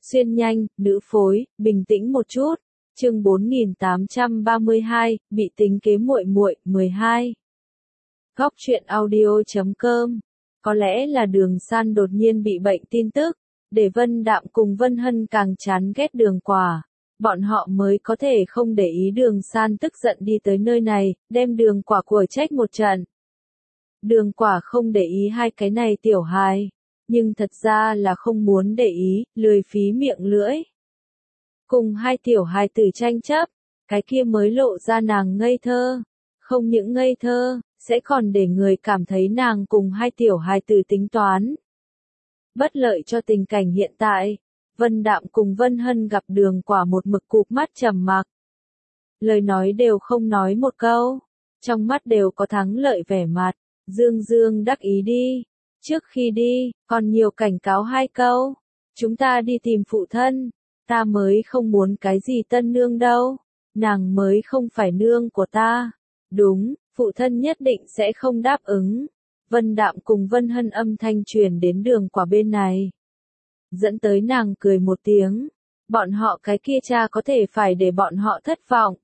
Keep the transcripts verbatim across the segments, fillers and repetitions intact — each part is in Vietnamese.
Xuyên nhanh, nữ phối, bình tĩnh một chút. Chương bốn nghìn tám trăm ba mươi hai, bị tính kế muội muội, mười hai. Góc truyện audio chấm com. Có lẽ là Đường San đột nhiên bị bệnh tin tức, để Vân Đạm cùng Vân Hân càng chán ghét Đường Quả. Bọn họ mới có thể không để ý Đường San tức giận đi tới nơi này, đem Đường Quả của trách một trận. Đường Quả không để ý hai cái này tiểu hài, nhưng thật ra là không muốn để ý, lười phí miệng lưỡi. Cùng hai tiểu hài tử tranh chấp, cái kia mới lộ ra nàng ngây thơ. Không những ngây thơ, sẽ còn để người cảm thấy nàng cùng hai tiểu hài tử tính toán. Bất lợi cho tình cảnh hiện tại, Vân Đạm cùng Vân Hân gặp Đường Quả một mực cụp mắt trầm mặc. Lời nói đều không nói một câu, trong mắt đều có thắng lợi vẻ mặt, dương dương đắc ý đi. Trước khi đi, còn nhiều cảnh cáo hai câu. Chúng ta đi tìm phụ thân, ta mới không muốn cái gì tân nương đâu, nàng mới không phải nương của ta. Đúng, phụ thân nhất định sẽ không đáp ứng. Vân Đạm cùng Vân Hân âm thanh truyền đến Đường Quả bên này. Dẫn tới nàng cười một tiếng, bọn họ cái kia cha có thể phải để bọn họ thất vọng.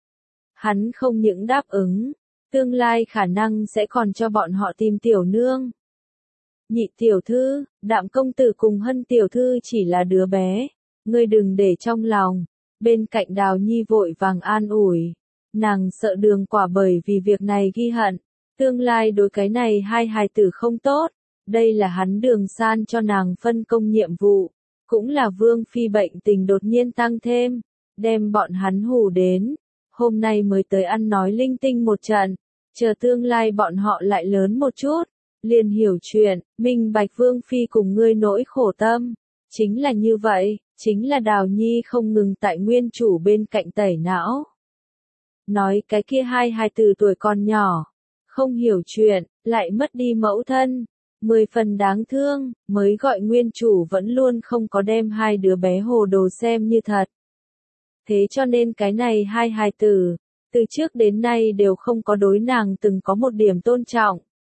Hắn không những đáp ứng, tương lai khả năng sẽ còn cho bọn họ tìm tiểu nương. Nhị tiểu thư, Đạm công tử cùng Hân tiểu thư chỉ là đứa bé, ngươi đừng để trong lòng. Bên cạnh Đào Nhi vội vàng an ủi, nàng sợ Đường Quả bởi vì việc này ghi hận, tương lai đối cái này hai hài tử không tốt. Đây là hắn Đường San cho nàng phân công nhiệm vụ, cũng là Vương phi bệnh tình đột nhiên tăng thêm, đem bọn hắn hù đến, hôm nay mới tới ăn nói linh tinh một trận, chờ tương lai bọn họ lại lớn một chút, liền hiểu chuyện, minh bạch Vương phi cùng ngươi nỗi khổ tâm. Chính là như vậy, chính là Đào Nhi không ngừng tại nguyên chủ bên cạnh tẩy não. Nói cái kia hai hài tử tuổi còn nhỏ, không hiểu chuyện, lại mất đi mẫu thân. Mười phần đáng thương, mới gọi nguyên chủ vẫn luôn không có đem hai đứa bé hồ đồ xem như thật. Thế cho nên cái này hai hài tử, từ trước đến nay đều không có đối nàng từng có một điểm tôn trọng.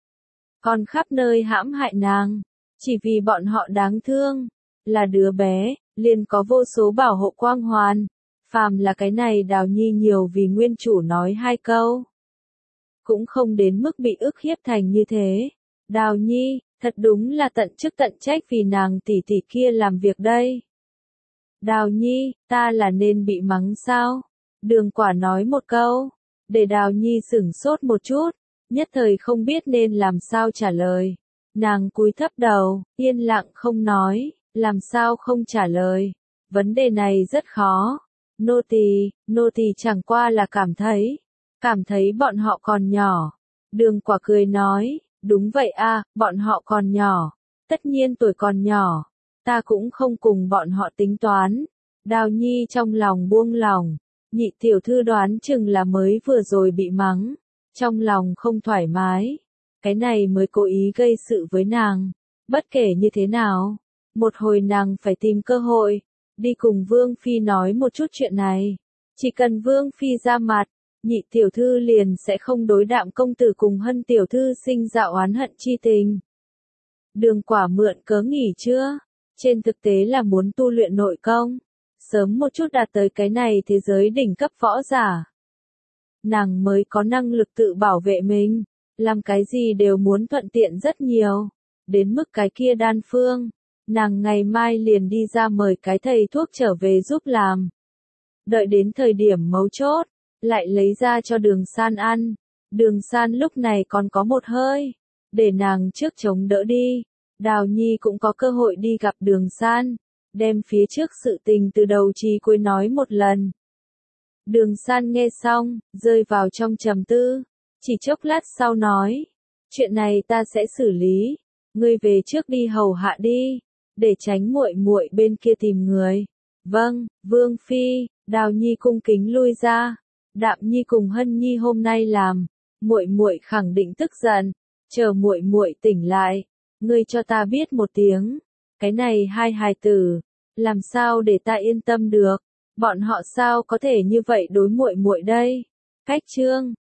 Còn khắp nơi hãm hại nàng, chỉ vì bọn họ đáng thương, là đứa bé, liền có vô số bảo hộ quang hoàn. Phàm là cái này Đào Nhi nhiều vì nguyên chủ nói hai câu. Cũng không đến mức bị ức hiếp thành như thế. Đào Nhi, thật đúng là tận chức tận trách vì nàng tỷ tỷ kia làm việc đây. Đào Nhi, ta là nên bị mắng sao? Đường Quả nói một câu, để Đào Nhi sửng sốt một chút, nhất thời không biết nên làm sao trả lời. Nàng cúi thấp đầu, yên lặng không nói, làm sao không trả lời. Vấn đề này rất khó. Nô tỳ, nô tỳ chẳng qua là cảm thấy, cảm thấy bọn họ còn nhỏ. Đường Quả cười nói. Đúng vậy a, bọn họ còn nhỏ, tất nhiên tuổi còn nhỏ, ta cũng không cùng bọn họ tính toán. Đào Nhi trong lòng buông lòng, nhị tiểu thư đoán chừng là mới vừa rồi bị mắng, trong lòng không thoải mái, cái này mới cố ý gây sự với nàng. Bất kể như thế nào, một hồi nàng phải tìm cơ hội, đi cùng Vương Phi nói một chút chuyện này, chỉ cần Vương Phi ra mặt, nhị tiểu thư liền sẽ không đối Đạm công tử cùng Hân tiểu thư sinh ra oán hận chi tình. Đường Quả mượn cớ nghỉ trưa, trên thực tế là muốn tu luyện nội công, sớm một chút đạt tới cái này thế giới đỉnh cấp võ giả. Nàng mới có năng lực tự bảo vệ mình, làm cái gì đều muốn thuận tiện rất nhiều, đến mức cái kia đan phương, nàng ngày mai liền đi ra mời cái thầy thuốc trở về giúp làm. Đợi đến thời điểm mấu chốt, lại lấy ra cho Đường San ăn. Đường San lúc này còn có một hơi, để nàng trước chống đỡ đi. Đào Nhi cũng có cơ hội đi gặp Đường San, đem phía trước sự tình từ đầu chí cuối nói một lần. Đường San nghe xong, rơi vào trong trầm tư, chỉ chốc lát sau nói, chuyện này ta sẽ xử lý, ngươi về trước đi hầu hạ đi, để tránh muội muội bên kia tìm người. Vâng, Vương Phi. Đào Nhi cung kính lui ra. Đạm Nhi cùng Hân Nhi hôm nay làm, muội muội khẳng định tức giận, chờ muội muội tỉnh lại, ngươi cho ta biết một tiếng. Cái này hai hài tử, làm sao để ta yên tâm được? Bọn họ sao có thể như vậy đối muội muội đây? Cách chương